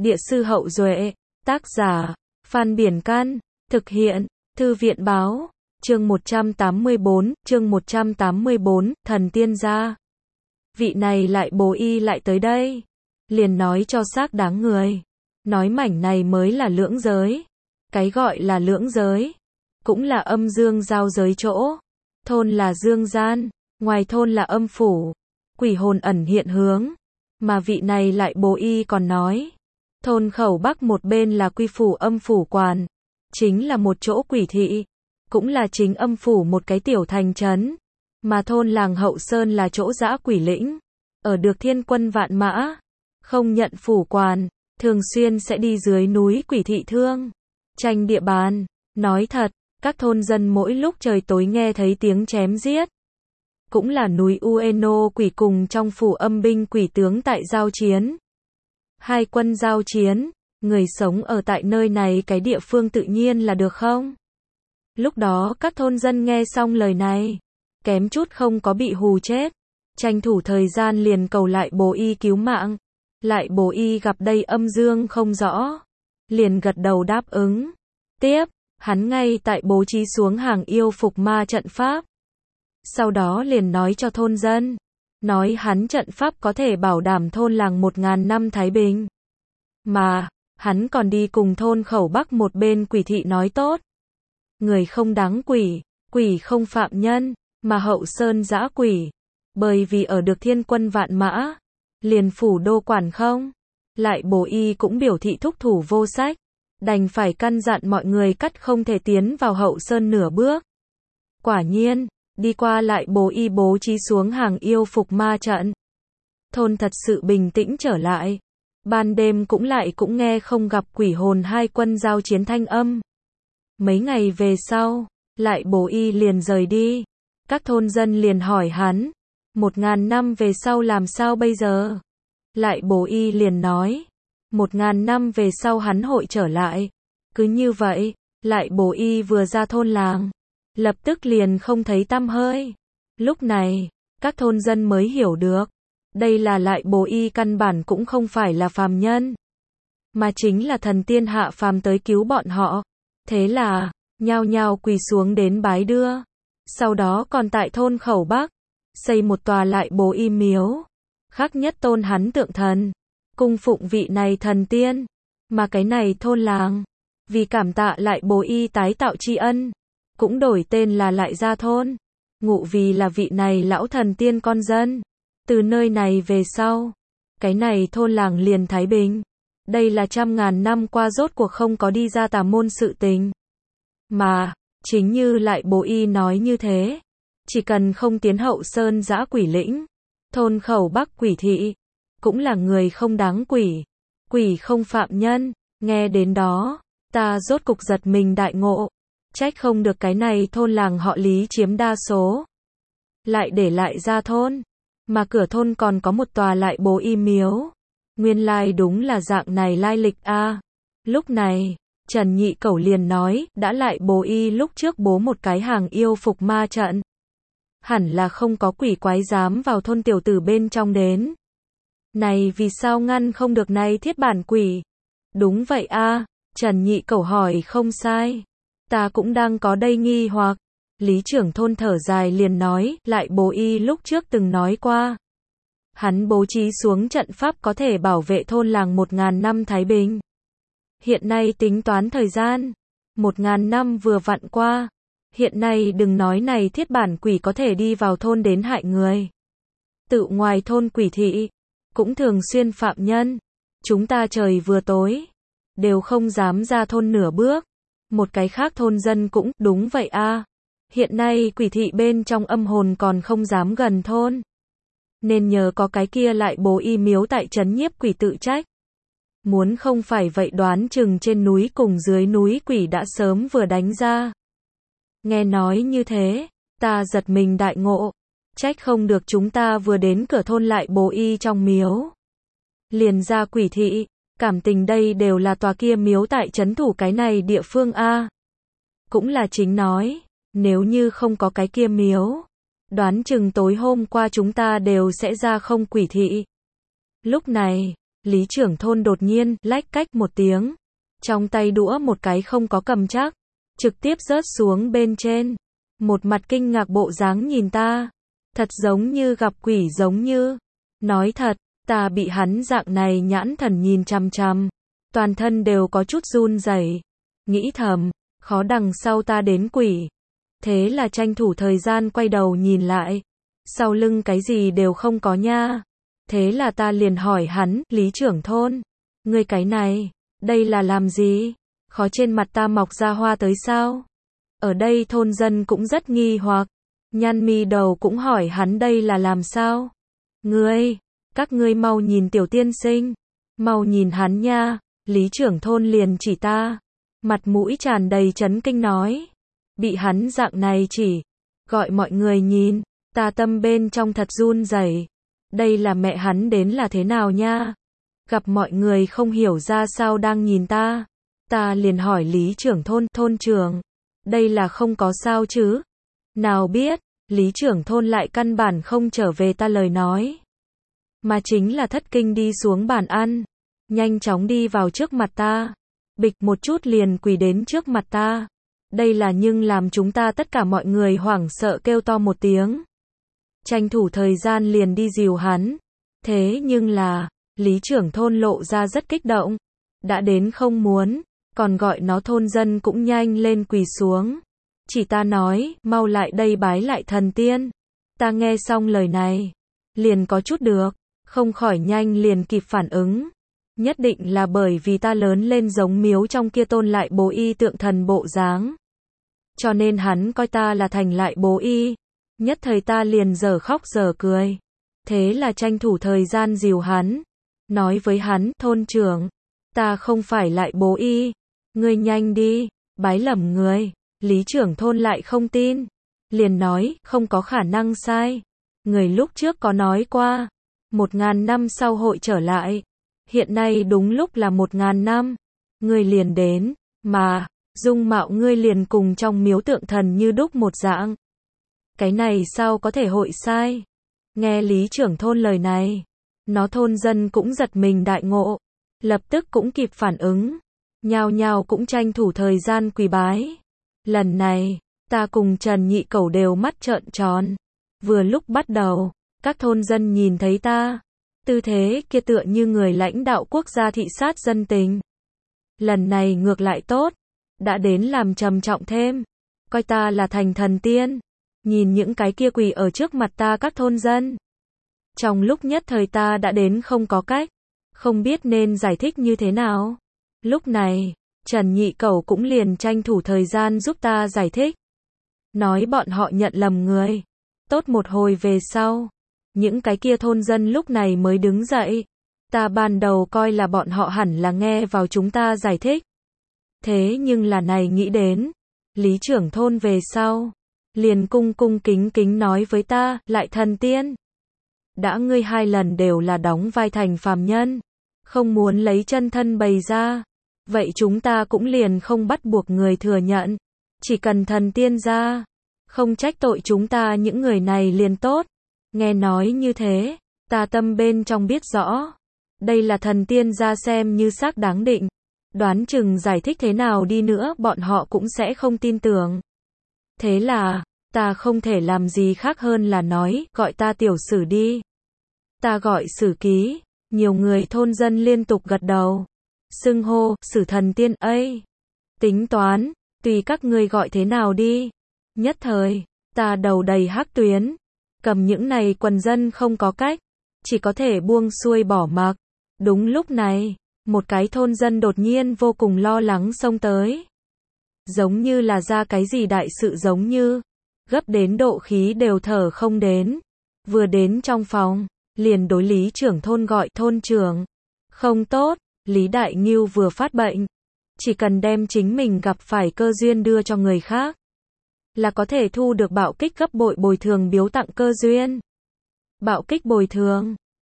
Địa sư Hậu Duệ, tác giả, Phan Biển Căn, thực hiện, Thư viện Báo, chương 184, thần tiên gia. Vị này lại bố y lại tới đây, liền nói cho xác đáng người, nói mảnh này mới là lưỡng giới. Cái gọi là lưỡng giới, cũng là âm dương giao giới chỗ. Thôn là dương gian, ngoài thôn là âm phủ, quỷ hồn ẩn hiện hướng. Mà vị này lại bố y còn nói, thôn khẩu bắc một bên là quy phủ âm phủ quan, chính là một chỗ quỷ thị, cũng là chính âm phủ một cái tiểu thành trấn. Mà thôn làng Hậu Sơn là chỗ dã quỷ lĩnh, ở được thiên quân vạn mã, không nhận phủ quan, thường xuyên sẽ đi dưới núi quỷ thị thương, tranh địa bàn. Nói thật, các thôn dân mỗi lúc trời tối nghe thấy tiếng chém giết, cũng là núi Ueno quỷ cùng trong phủ âm binh quỷ tướng tại giao chiến. Hai quân giao chiến, người sống ở tại nơi này cái địa phương tự nhiên là được không? Lúc đó các thôn dân nghe xong lời này, kém chút không có bị hù chết, tranh thủ thời gian liền cầu lại bố y cứu mạng. Lại bố y gặp đây âm dương không rõ, liền gật đầu đáp ứng. Tiếp, hắn ngay tại bố trí xuống hàng yêu phục ma trận pháp. Sau đó liền nói cho thôn dân, nói hắn trận pháp có thể bảo đảm thôn làng 1000 năm thái bình. Mà, hắn còn đi cùng thôn khẩu bắc một bên quỷ thị nói tốt. Người không đáng quỷ, quỷ không phạm nhân, mà Hậu Sơn dã quỷ. Bởi vì ở được thiên quân vạn mã, liền phủ đô quản không. Lại bố y cũng biểu thị thúc thủ vô sách, đành phải căn dặn mọi người cắt không thể tiến vào Hậu Sơn nửa bước. Quả nhiên, đi qua lại bố y bố trí xuống hàng yêu phục ma trận. Thôn thật sự bình tĩnh trở lại. Ban đêm cũng nghe không gặp quỷ hồn hai quân giao chiến thanh âm. Mấy ngày về sau, lại bố y liền rời đi. Các thôn dân liền hỏi hắn, 1000 năm về sau làm sao bây giờ? Lại bố y liền nói, 1000 năm về sau hắn hội trở lại. Cứ như vậy, lại bố y vừa ra thôn làng, lập tức liền không thấy tăm hơi. Lúc này, các thôn dân mới hiểu được, đây là lại bố y căn bản cũng không phải là phàm nhân, mà chính là thần tiên hạ phàm tới cứu bọn họ. Thế là, nhao nhao quỳ xuống đến bái đưa. Sau đó còn tại thôn khẩu bắc, xây một tòa lại bố y miếu, khắc nhất tôn hắn tượng thần, cung phụng vị này thần tiên. Mà cái này thôn làng, vì cảm tạ lại bố y tái tạo tri ân, cũng đổi tên là lại gia thôn, ngụ vì là vị này lão thần tiên con dân. Từ nơi này về sau, cái này thôn làng liền thái bình. Đây là 100.000 năm qua rốt cuộc không có đi ra tà môn sự tình. Mà, chính như lại bố y nói như thế, chỉ cần không tiến Hậu Sơn dã quỷ lĩnh, thôn khẩu bắc quỷ thị, cũng là người không đáng quỷ, quỷ không phạm nhân. Nghe đến đó, ta rốt cục giật mình đại ngộ, trách không được cái này thôn làng họ Lý chiếm đa số, lại để lại ra thôn, mà cửa thôn còn có một tòa lại bố y miếu. Nguyên lai đúng là dạng này lai lịch a. Lúc này, Trần Nhị Cẩu liền nói, đã lại bố y lúc trước bố một cái hàng yêu phục ma trận, hẳn là không có quỷ quái dám vào thôn tiểu tử bên trong đến. Này vì sao ngăn không được này thiết bản quỷ? Đúng vậy a, Trần Nhị Cẩu hỏi không sai. Ta cũng đang có đây nghi hoặc. Lý trưởng thôn thở dài liền nói, lại bố y lúc trước từng nói qua. Hắn bố trí xuống trận pháp có thể bảo vệ thôn làng 1000 năm thái bình. Hiện nay tính toán thời gian, 1000 năm vừa vặn qua. Hiện nay đừng nói này thiết bản quỷ có thể đi vào thôn đến hại người. Tự ngoài thôn quỷ thị, cũng thường xuyên phạm nhân. Chúng ta trời vừa tối, đều không dám ra thôn nửa bước. Một cái khác thôn dân cũng, đúng vậy a. Hiện nay quỷ thị bên trong âm hồn còn không dám gần thôn. Nên nhờ có cái kia lại bố y miếu tại trấn nhiếp quỷ tự trách. Muốn không phải vậy đoán chừng trên núi cùng dưới núi quỷ đã sớm vừa đánh ra. Nghe nói như thế, ta giật mình đại ngộ. Trách không được chúng ta vừa đến cửa thôn lại bố y trong miếu, liền ra quỷ thị, cảm tình đây đều là tòa kia miếu tại trấn thủ cái này địa phương a. Cũng là chính nói, nếu như không có cái kia miếu, đoán chừng tối hôm qua chúng ta đều sẽ ra không quỷ thị. Lúc này, Lý trưởng thôn đột nhiên, lách cách một tiếng. Trong tay đũa một cái không có cầm chắc. Trực tiếp rớt xuống bên trên. Một mặt kinh ngạc bộ dáng nhìn ta. Thật giống như gặp quỷ giống như. Nói thật, ta bị hắn dạng này nhãn thần nhìn chằm chằm. Toàn thân đều có chút run rẩy. Nghĩ thầm, khó đằng sau ta đến quỷ. Thế là tranh thủ thời gian quay đầu nhìn lại. Sau lưng cái gì đều không có nha. Thế là ta liền hỏi hắn, Lý trưởng thôn. Ngươi cái này, đây là làm gì? Khó trên mặt ta mọc ra hoa tới sao? Ở đây thôn dân cũng rất nghi hoặc. Nhăn mi đầu cũng hỏi hắn đây là làm sao? Ngươi, các ngươi mau nhìn tiểu tiên sinh. Mau nhìn hắn nha. Lý trưởng thôn liền chỉ ta. Mặt mũi tràn đầy chấn kinh nói. Bị hắn dạng này chỉ. Gọi mọi người nhìn. Ta tâm bên trong thật run rẩy. Đây là mẹ hắn đến là thế nào nha? Gặp mọi người không hiểu ra sao đang nhìn ta. Ta liền hỏi Lý trưởng thôn, thôn trưởng. Đây là không có sao chứ? Nào biết, Lý trưởng thôn lại căn bản không trở về ta lời nói. Mà chính là thất kinh đi xuống bàn ăn. Nhanh chóng đi vào trước mặt ta. Bịch một chút liền quỳ đến trước mặt ta. Đây là nhưng làm chúng ta tất cả mọi người hoảng sợ kêu to một tiếng. Tranh thủ thời gian liền đi dìu hắn. Thế nhưng là, Lý trưởng thôn lộ ra rất kích động. Đã đến không muốn, còn gọi nó thôn dân cũng nhanh lên quỳ xuống. Chỉ ta nói, mau lại đây bái lại thần tiên. Ta nghe xong lời này, liền có chút được, không khỏi nhanh liền kịp phản ứng. Nhất định là bởi vì ta lớn lên giống miếu trong kia tôn lại bố y tượng thần bộ dáng. Cho nên hắn coi ta là thành lại bố y. Nhất thời ta liền dở khóc dở cười. Thế là tranh thủ thời gian dìu hắn. Nói với hắn, thôn trưởng, ta không phải lại bố y. Ngươi nhanh đi, bái lầm người. Lý trưởng thôn lại không tin. Liền nói, không có khả năng sai. Người lúc trước có nói qua. 1000 năm sau hội trở lại. Hiện nay đúng lúc là 1000 năm. Ngươi liền đến, mà, dung mạo ngươi liền cùng trong miếu tượng thần như đúc một dạng. Cái này sao có thể hội sai? Nghe Lý trưởng thôn lời này, nó thôn dân cũng giật mình đại ngộ, lập tức cũng kịp phản ứng, nhao nhao cũng tranh thủ thời gian quỳ bái. Lần này, ta cùng Trần Nhị Cẩu đều mắt trợn tròn. Vừa lúc bắt đầu, các thôn dân nhìn thấy ta, tư thế kia tựa như người lãnh đạo quốc gia thị sát dân tình. Lần này ngược lại tốt, đã đến làm trầm trọng thêm, coi ta là thành thần tiên. Nhìn những cái kia quỳ ở trước mặt ta các thôn dân. Trong lúc nhất thời ta đã đến không có cách, không biết nên giải thích như thế nào. Lúc này, Trần Nhị Cẩu cũng liền tranh thủ thời gian giúp ta giải thích. Nói bọn họ nhận lầm người. Tốt một hồi về sau, những cái kia thôn dân lúc này mới đứng dậy. Ta ban đầu coi là bọn họ hẳn là nghe vào chúng ta giải thích. Thế nhưng là này nghĩ đến, Lý trưởng thôn về sau, liền cung cung kính kính nói với ta, lại thần tiên. Đã ngươi 2 lần đều là đóng vai thành phàm nhân, không muốn lấy chân thân bày ra. Vậy chúng ta cũng liền không bắt buộc người thừa nhận. Chỉ cần thần tiên ra, không trách tội chúng ta những người này liền tốt. Nghe nói như thế, ta tâm bên trong biết rõ. Đây là thần tiên ra xem như xác đáng định. Đoán chừng giải thích thế nào đi nữa bọn họ cũng sẽ không tin tưởng. Thế là, ta không thể làm gì khác hơn là nói, gọi ta tiểu sử đi. Ta gọi sử ký, nhiều người thôn dân liên tục gật đầu. Xưng hô, sử thần tiên ấy. Tính toán, tùy các ngươi gọi thế nào đi. Nhất thời, ta đầu đầy hắc tuyến. Cầm những này quần dân không có cách. Chỉ có thể buông xuôi bỏ mặc. Đúng lúc này, một cái thôn dân đột nhiên vô cùng lo lắng xông tới. Giống như là ra cái gì đại sự giống như. Gấp đến độ khí đều thở không đến. Vừa đến trong phòng, liền đối Lý trưởng thôn gọi thôn trưởng. Không tốt, Lý Đại Ngưu vừa phát bệnh. Chỉ cần đem chính mình gặp phải cơ duyên đưa cho người khác, là có thể thu được bạo kích gấp bội bồi thường biếu tặng cơ duyên. Bạo kích bồi thường,